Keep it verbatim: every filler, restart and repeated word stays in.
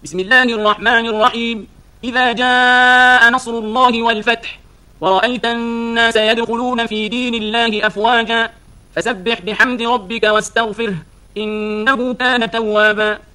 بسم الله الرحمن الرحيم. إذا جاء نصر الله والفتح ورأيت الناس يدخلون في دين الله أفواجا فسبح بحمد ربك واستغفره إنه كان توابا.